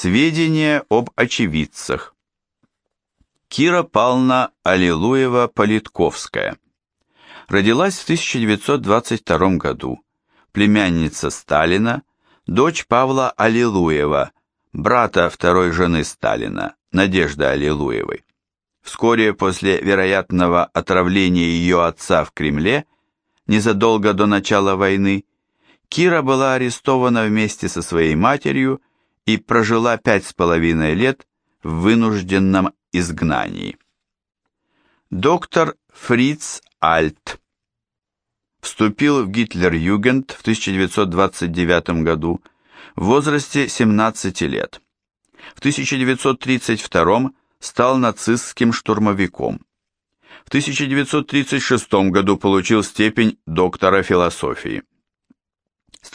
Сведения об очевидцах. Кира Павловна Аллилуева-Политковская. Родилась в 1922 году. Племянница Сталина, дочь Павла Аллилуева, брата второй жены Сталина, Надежды Аллилуевой. Вскоре после вероятного отравления ее отца в Кремле, незадолго до начала войны, Кира была арестована вместе со своей матерью и прожила 5,5 лет в вынужденном изгнании. Доктор Фриц Альт вступил в Гитлер-Югент в 1929 году в возрасте 17 лет. В 1932 стал нацистским штурмовиком. В 1936 году получил степень доктора философии. С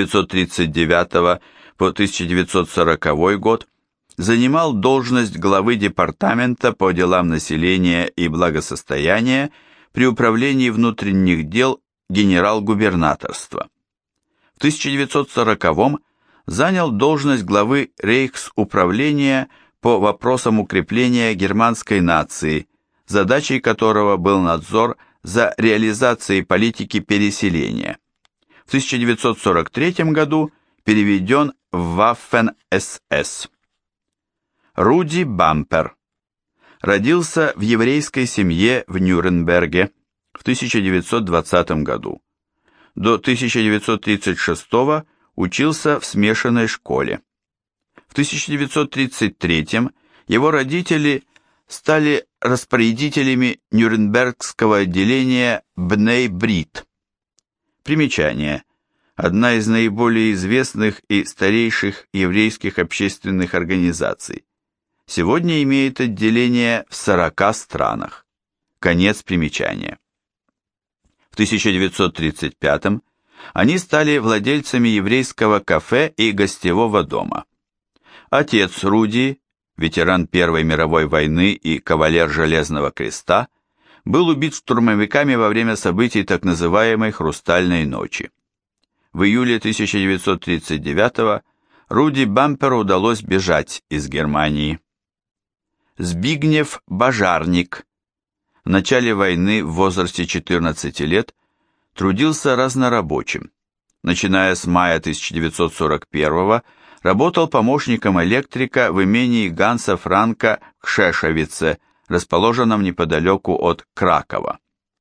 1939 по 1940 год занимал должность главы департамента по делам населения и благосостояния при управлении внутренних дел генерал-губернаторства. В 1940 занял должность главы Рейхсуправления по вопросам укрепления германской нации, задачей которого был надзор за реализацией политики переселения. В 1943 году переведен в Waffen-СС. Руди Бампер родился в еврейской семье в Нюрнберге в 1920 году. До 1936 учился в смешанной школе. В 1933 его родители стали распорядителями Нюрнбергского отделения Бней Брит. Примечание. Одна из наиболее известных и старейших еврейских общественных организаций. Сегодня имеет отделение в 40 странах. Конец примечания. В 1935 они стали владельцами еврейского кафе и гостевого дома. Отец Руди, ветеран Первой мировой войны и кавалер Железного Креста, был убит штурмовиками во время событий так называемой «Хрустальной ночи». В июле 1939 Руди Бамперу удалось бежать из Германии. Збигнев Бажарник в начале войны в возрасте 14 лет трудился разнорабочим. Начиная с мая 1941 работал помощником электрика в имении Ганса Франка в Кшешовице, расположенном неподалеку от Кракова.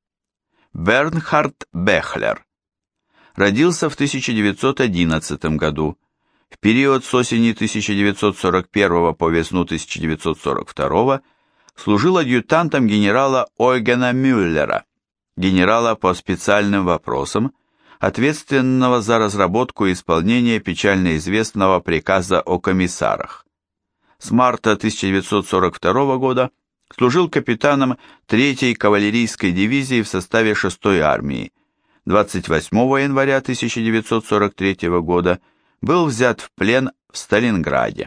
Бернхард Бехлер родился в 1911 году. В период с осени 1941 по весну 1942 служил адъютантом генерала Ойгена Мюллера, генерала по специальным вопросам, ответственного за разработку и исполнение печально известного приказа о комиссарах. С марта 1942 года служил капитаном 3-й кавалерийской дивизии в составе 6-й армии. 28 января 1943 года был взят в плен в Сталинграде.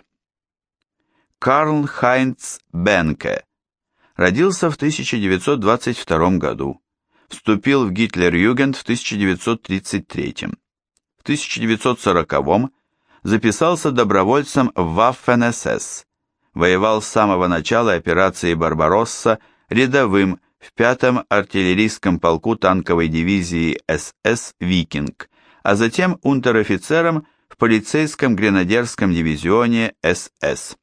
Карл Хайнц Бенке родился в 1922 году. Вступил в Гитлер-Югент в 1933. В 1940 записался добровольцем в Waffen-СС. Воевал с самого начала операции «Барбаросса» рядовым в 5-м артиллерийском полку танковой дивизии СС «Викинг», а затем унтер-офицером в полицейском гренадерском дивизионе СС.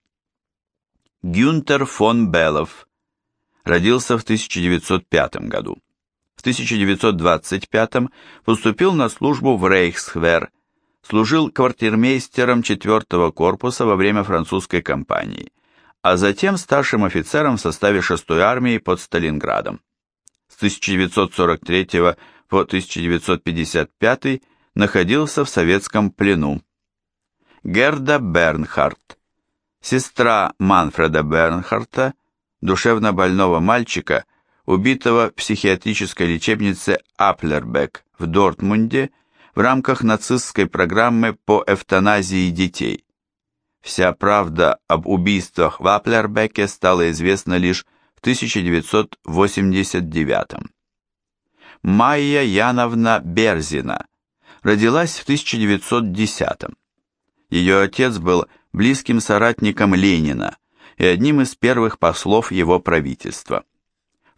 Гюнтер фон Беллов родился в 1905 году. В 1925 поступил на службу в Рейхсвер, служил квартирмейстером 4-го корпуса во время французской кампании, а затем старшим офицером в составе 6-й армии под Сталинградом. С 1943 по 1955 находился в советском плену. Герда Бернхарdt, сестра Манфреда Бернхарта, душевно больного мальчика, убитого в психиатрической лечебнице Аплербек в Дортмунде в рамках нацистской программы по эвтаназии детей. Вся правда об убийствах в Аплербеке стала известна лишь в 1989. Майя Яновна Берзина родилась в 1910. Ее отец был близким соратником Ленина и одним из первых послов его правительства. В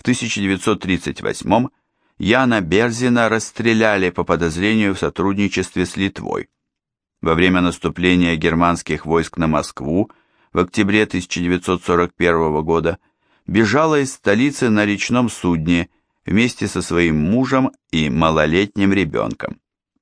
1938 Яна Берзина расстреляли по подозрению в сотрудничестве с Литвой. Во время наступления германских войск на Москву в октябре 1941 года бежала из столицы на речном судне вместе со своим мужем и малолетним ребенком.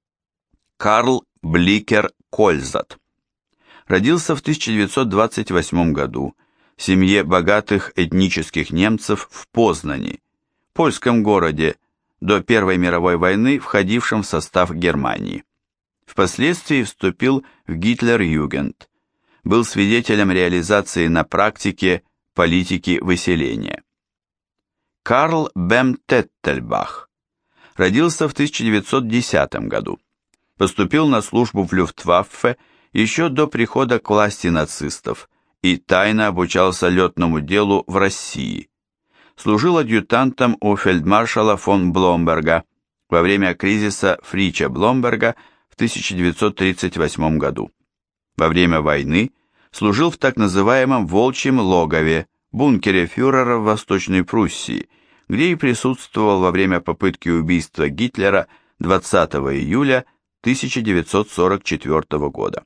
Карл Бликер Кользат родился в 1928 году в семье богатых этнических немцев в Познани, польском городе, до Первой мировой войны входившем в состав Германии. Впоследствии вступил в Гитлер-Югент, был свидетелем реализации на практике политики выселения. Карл Бем Теттельбах родился в 1910 году. Поступил на службу в Люфтваффе еще до прихода к власти нацистов и тайно обучался летному делу в России. Служил адъютантом у фельдмаршала фон Бломберга во время кризиса Фрича Бломберга в 1938 году. Во время войны служил в так называемом «Волчьем логове», бункере фюрера в Восточной Пруссии, где и присутствовал во время попытки убийства Гитлера 20 июля 1944 года.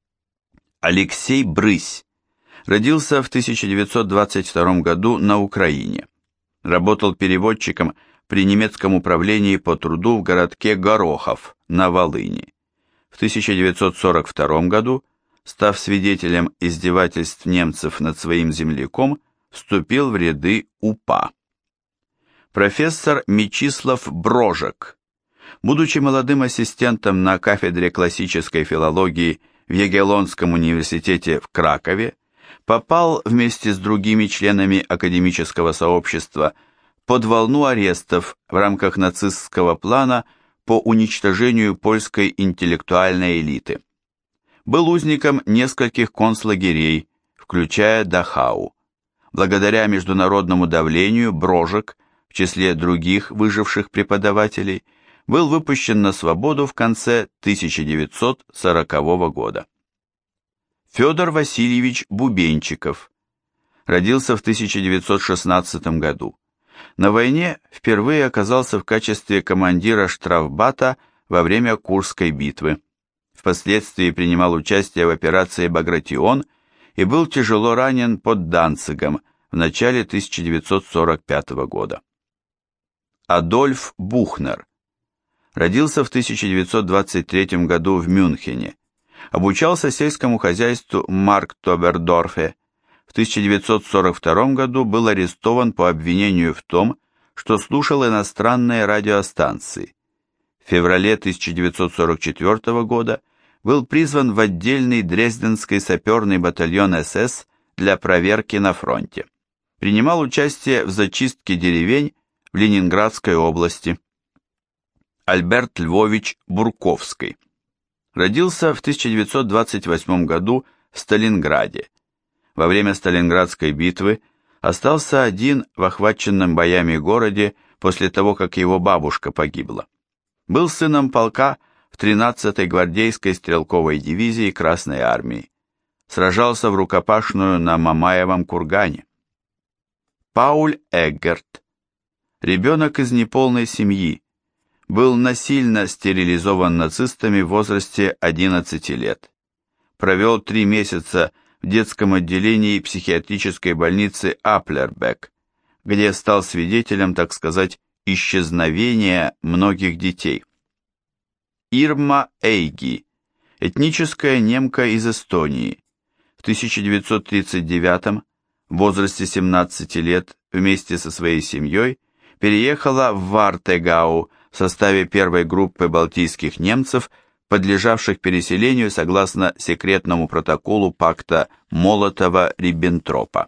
Алексей Брысь родился в 1922 году на Украине. Работал переводчиком при немецком управлении по труду в городке Горохов на Волыни. В 1942 году, став свидетелем издевательств немцев над своим земляком, вступил в ряды УПА. Профессор Мечислав Брожек, будучи молодым ассистентом на кафедре классической филологии в Ягеллонском университете в Кракове, попал вместе с другими членами академического сообщества под волну арестов в рамках нацистского плана по уничтожению польской интеллектуальной элиты. Был узником нескольких концлагерей, включая Дахау. Благодаря международному давлению Брожек, в числе других выживших преподавателей, был выпущен на свободу в конце 1940 года. Федор Васильевич Бубенчиков родился в 1916 году. На войне впервые оказался в качестве командира штрафбата во время Курской битвы. Впоследствии принимал участие в операции «Багратион» и был тяжело ранен под Данцигом в начале 1945 года. Адольф Бухнер родился в 1923 году в Мюнхене. Обучался сельскому хозяйству в Марктобердорфе. В 1942 году был арестован по обвинению в том, что слушал иностранные радиостанции. В феврале 1944 года был призван в отдельный Дрезденский саперный батальон СС для проверки на фронте. Принимал участие в зачистке деревень в Ленинградской области. Альберт Львович Бурковский родился в 1928 году в Сталинграде. Во время Сталинградской битвы остался один в охваченном боями городе после того, как его бабушка погибла. Был сыном полка в 13-й гвардейской стрелковой дивизии Красной армии. Сражался в рукопашную на Мамаевом кургане. Пауль Эггерт, ребенок из неполной семьи, был насильно стерилизован нацистами в возрасте 11 лет. Провел 3 месяца в детском отделении психиатрической больницы Аплербек, где стал свидетелем, так сказать, исчезновения многих детей. Ирма Эйги, этническая немка из Эстонии, в 1939 в возрасте 17 лет вместе со своей семьей переехала в Вартегау в составе первой группы балтийских немцев, подлежавших переселению согласно секретному протоколу пакта Молотова-Риббентропа.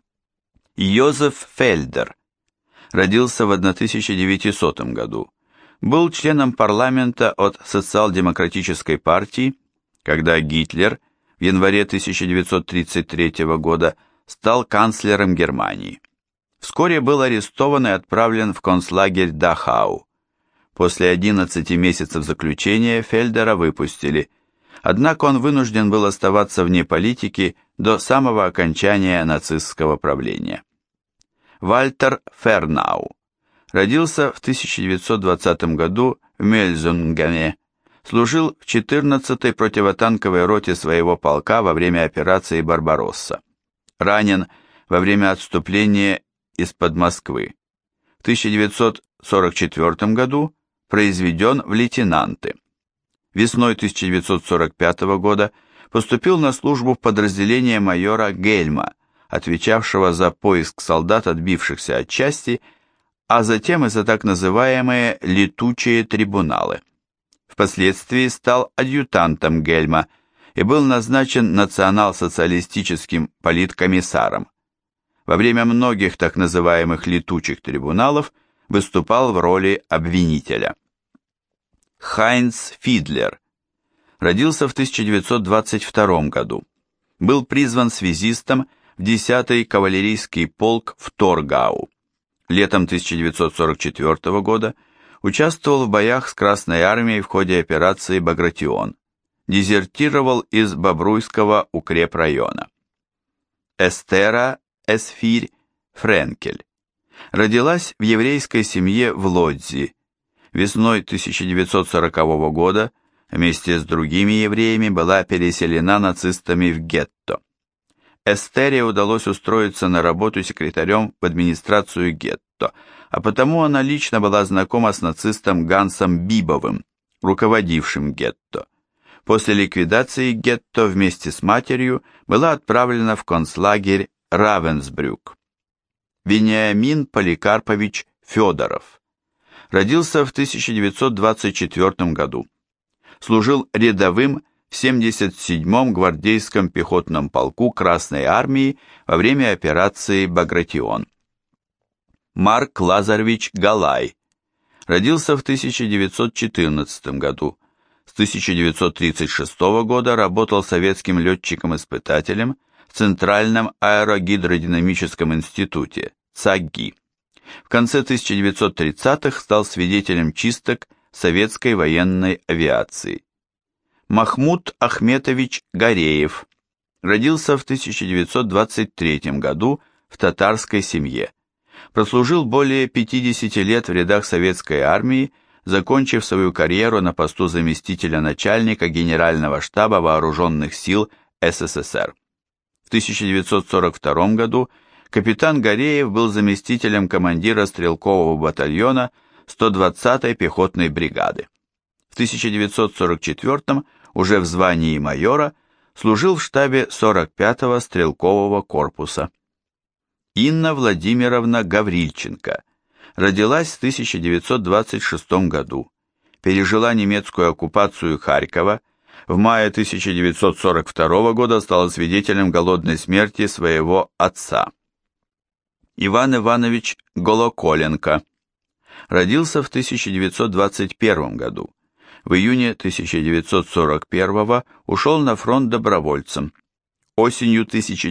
Йозеф Фельдер родился в 1900 году. Был членом парламента от социал-демократической партии, когда Гитлер в январе 1933 года стал канцлером Германии. Вскоре был арестован и отправлен в концлагерь Дахау. После 11 месяцев заключения Фельдера выпустили. Однако он вынужден был оставаться вне политики до самого окончания нацистского правления. Вальтер Фернау родился в 1920 году в Мельзунгене, служил в 14-й противотанковой роте своего полка во время операции «Барбаросса». Ранен во время отступления из-под Москвы. В 1944 году произведен в лейтенанты. Весной 1945 года поступил на службу в подразделение майора Гельма, отвечавшего за поиск солдат, отбившихся от части, а затем и за так называемые «летучие трибуналы». Впоследствии стал адъютантом Гельма и был назначен национал-социалистическим политкомиссаром. Во время многих так называемых «летучих трибуналов» выступал в роли обвинителя. Хайнц Фидлер родился в 1922 году. Был призван связистом в 10-й кавалерийский полк в Торгау. Летом 1944 года участвовал в боях с Красной армией в ходе операции «Багратион». Дезертировал из Бобруйского укрепрайона. Эстера Эсфирь Френкель родилась в еврейской семье в Лодзи. Весной 1940 года вместе с другими евреями была переселена нацистами в гетто. Эстере удалось устроиться на работу секретарем в администрацию гетто, а потому она лично была знакома с нацистом Гансом Бибовым, руководившим гетто. После ликвидации гетто вместе с матерью была отправлена в концлагерь Равенсбрюк. Вениамин Поликарпович Федоров родился в 1924 году. Служил рядовым в 77-м гвардейском пехотном полку Красной армии во время операции «Багратион». Марк Лазаревич Галай родился в 1914 году. С 1936 года работал советским летчиком-испытателем в Центральном аэрогидродинамическом институте ЦАГИ. В конце 1930-х стал свидетелем чисток советской военной авиации. Махмуд Ахметович Гареев родился в 1923 году в татарской семье. Прослужил более 50 лет в рядах советской армии, закончив свою карьеру на посту заместителя начальника Генерального штаба Вооруженных сил СССР. В 1942 году капитан Гареев был заместителем командира стрелкового батальона 120-й пехотной бригады. В 1944 уже в звании майора служил в штабе 45-го стрелкового корпуса. Инна Владимировна Гаврильченко родилась в 1926 году, пережила немецкую оккупацию Харькова, в мае 1942 года стала свидетелем голодной смерти своего отца. Иван Иванович Голоколенко родился в 1921 году. В июне 1941 ушел на фронт добровольцем. Осенью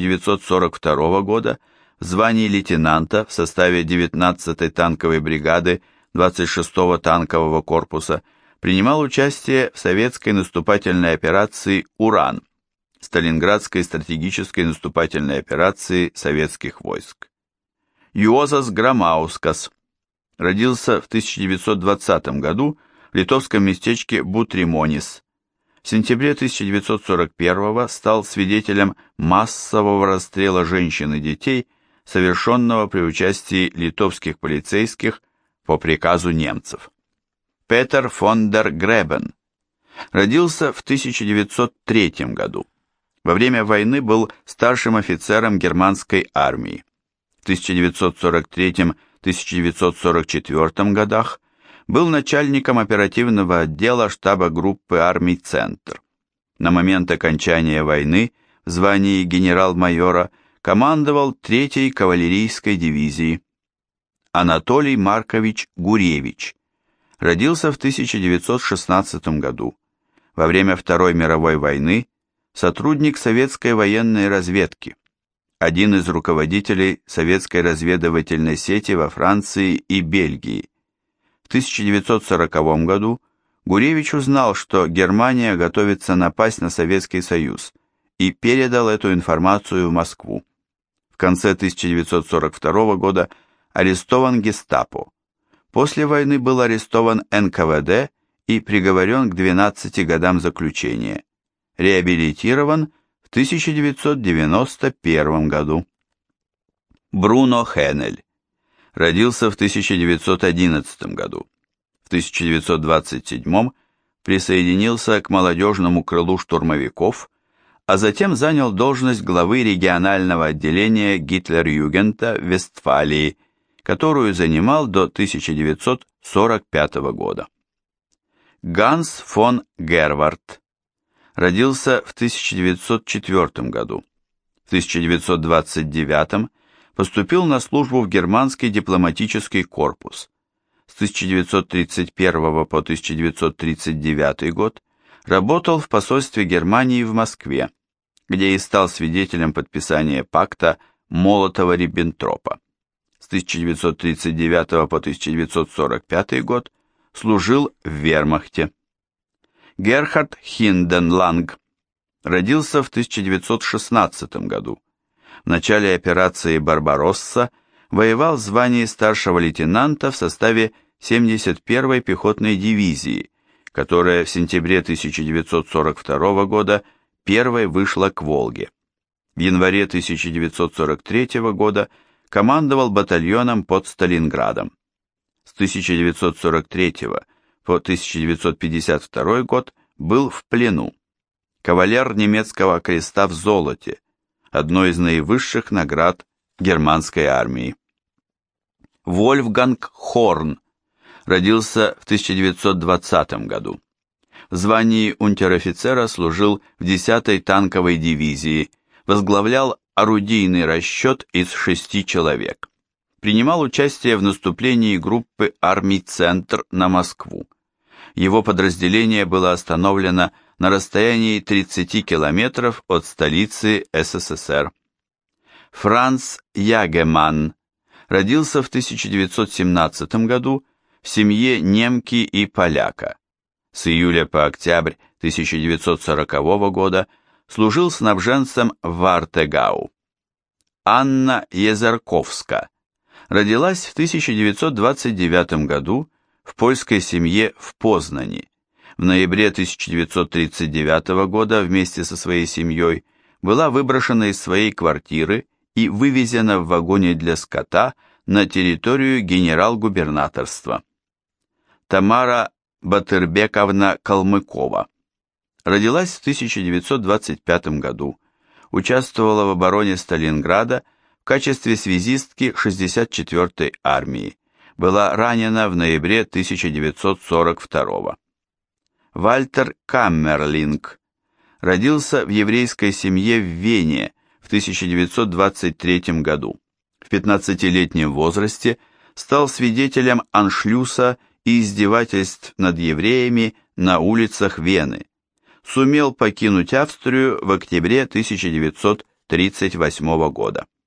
1942 года в звании лейтенанта в составе 19-й танковой бригады 26-го танкового корпуса принимал участие в советской наступательной операции «Уран», Сталинградской стратегической наступательной операции советских войск. Юозас Грамаускас родился в 1920 году в литовском местечке Бутримонис. В сентябре 1941 стал свидетелем массового расстрела женщин и детей, совершенного при участии литовских полицейских по приказу немцев. Петер фон дер Гребен родился в 1903 году. Во время войны был старшим офицером германской армии. В 1943-1944 годах был начальником оперативного отдела штаба группы армий «Центр». На момент окончания войны в звании генерал-майора командовал 3-й кавалерийской дивизией. Анатолий Маркович Гуревич родился в 1916 году. Во время Второй мировой войны сотрудник советской военной разведки, один из руководителей советской разведывательной сети во Франции и Бельгии. В 1940 году Гуревич узнал, что Германия готовится напасть на Советский Союз, и передал эту информацию в Москву. В конце 1942 года арестован гестапо. После войны был арестован НКВД и приговорен к 12 годам заключения. Реабилитирован в 1991 году. Бруно Хенель. Родился в 1911 году. В 1927 присоединился к молодежному крылу штурмовиков, а затем занял должность главы регионального отделения Гитлер-Югента в Вестфалии, которую занимал до 1945 года. Ганс фон Гервард. Родился в 1904 году. В 1929 поступил на службу в германский дипломатический корпус. С 1931 по 1939 год работал в посольстве Германии в Москве, где и стал свидетелем подписания пакта Молотова-Риббентропа. С 1939 по 1945 год служил в вермахте. Герхард Хинденланг. Родился в 1916 году. В начале операции «Барбаросса» воевал в звании старшего лейтенанта в составе 71-й пехотной дивизии, которая в сентябре 1942 года первой вышла к Волге. В январе 1943 года командовал батальоном под Сталинградом. С 1943 по 1952 год был в плену. Кавалер немецкого креста в золоте, одной из наивысших наград германской армии. Вольфганг Хорн. Родился в 1920 году. В звании унтер-офицера служил в 10-й танковой дивизии, возглавлял орудийный расчет из 6 человек. Принимал участие в наступлении группы армий «Центр» на Москву. Его подразделение было остановлено на расстоянии 30 километров от столицы СССР. Франц Ягеман. Родился в 1917 году в семье немки и поляка. С июля по октябрь 1940 года служил снабженцем в Вартегау. Анна Езерковска. Родилась в 1929 году в польской семье в Познани. В ноябре 1939 года вместе со своей семьей была выброшена из своей квартиры и вывезена в вагоне для скота на территорию генерал-губернаторства. Тамара Батырбековна Калмыкова. Родилась в 1925 году. Участвовала в обороне Сталинграда в качестве связистки 64-й армии. Была ранена в ноябре 1942. Вальтер Каммерлинг. Родился в еврейской семье в Вене в 1923 году. В 15-летнем возрасте стал свидетелем аншлюса и издевательств над евреями на улицах Вены. Сумел покинуть Австрию в октябре 1938 года.